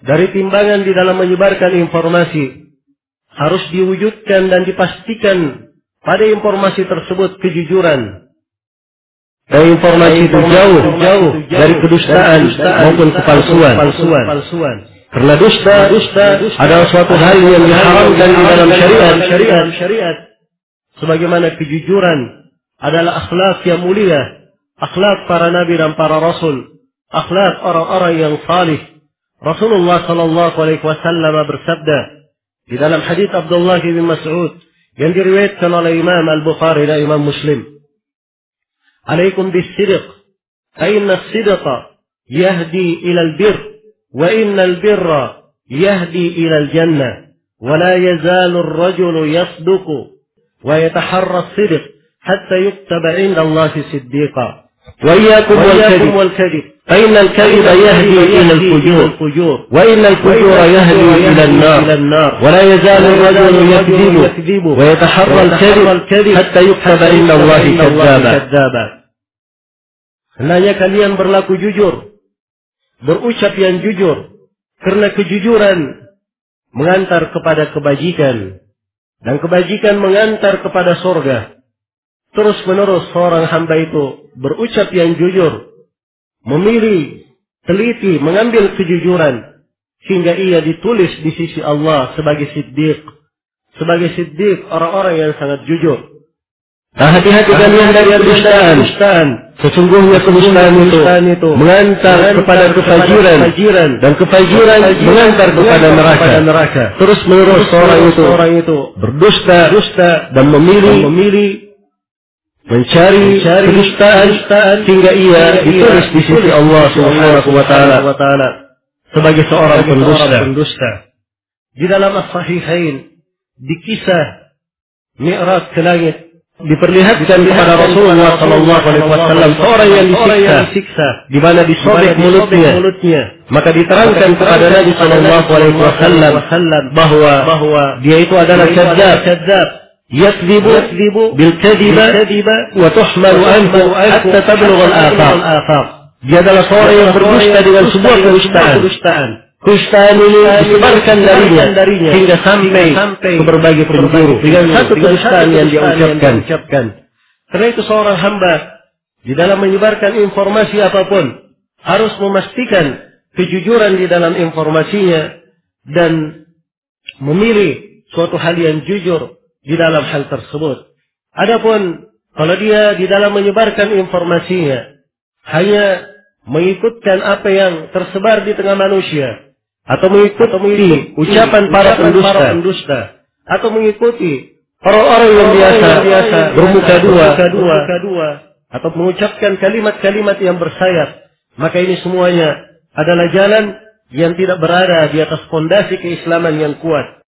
dari timbangan di dalam menyebarkan informasi. Harus diwujudkan dan dipastikan pada informasi tersebut kejujuran. Dan informasi itu jauh dari kedustaan maupun kepalsuan. Karena dusta adalah suatu hal yang diharamkan di dalam syariat. Sebagaimana kejujuran adalah akhlak yang mulia, akhlak para nabi dan para rasul, akhlak orang-orang yang salih. Rasulullah sallallahu alaihi wasallam bersabda di dalam hadis Abdullah bin Mas'ud yang diriwayatkan oleh Imam Al-Bukhari dan Imam Muslim. Alaikum bis-sidq, fa inna as-sidqa yahdi ila al-birr wa inna al-birra yahdi ila al-jannah wa la yazalu ar-rajulu yasduqu wa yataharra as-sidq hatta yuktaba 'inda Allah siddiqa wa iyyakum wal-kadhib fa inna al-kadhiba yahdi ila al-fujur wa inna al-fujura yahdi ila an-nar wa la yazalu ar-rajulu yakdhibu wa yataharra al-kadhib hatta yuktaba 'inda Allah kadzdzaba. Hendaknya kalian berlaku jujur, berucap yang jujur, karena kejujuran mengantar kepada kebajikan, dan kebajikan mengantar kepada surga. Terus menerus seorang hamba itu berucap yang jujur, memilih, teliti, mengambil kejujuran, hingga ia ditulis di sisi Allah sebagai siddiq. Sebagai siddiq, orang-orang yang sangat jujur. Nah, hati-hati kalian dari kedustaan. Sesungguhnya kedustaan itu mengantar kepada kefajiran, dan kefajiran mengantar kepada neraka. Terus menerus orang itu berdusta dan memilih mencari kedustaan hingga ia ditulis di sisi Allah Subhanahu wa taala sebagai seorang pendusta. Di dalam As-Sahihain, di kisah Mi'raj ke langit, diperlihatkan kepada Rasulullah sallallahu alaihi wasallam seorang yang disiksa, di mana disobek mulutnya. Maka diterangkan kepada Nabi sallallahu alaihi wasallam bahwa dia itu adalah kadzdzab, yakdzibu bil kadhiba wa tuhmalu anhu hatta tablugha al-afaq. Dia adalah seorang yang berdusta dengan sebuah kedustaan. Kedustaan ini disebarkan darinya hingga sampai ke berbagai penjuru dengan satu kedustaan yang dia ucapkan. Karena itu seorang hamba di dalam menyebarkan informasi apapun harus memastikan kejujuran di dalam informasinya dan memilih suatu hal yang jujur di dalam hal tersebut. Adapun kalau dia di dalam menyebarkan informasinya hanya mengikutkan apa yang tersebar di tengah manusia, atau mengikuti ucapan para pendusta, atau mengikuti orang-orang yang biasa bermuka dua, atau mengucapkan kalimat-kalimat yang bersayap, maka ini semuanya adalah jalan yang tidak berada di atas fondasi keislaman yang kuat.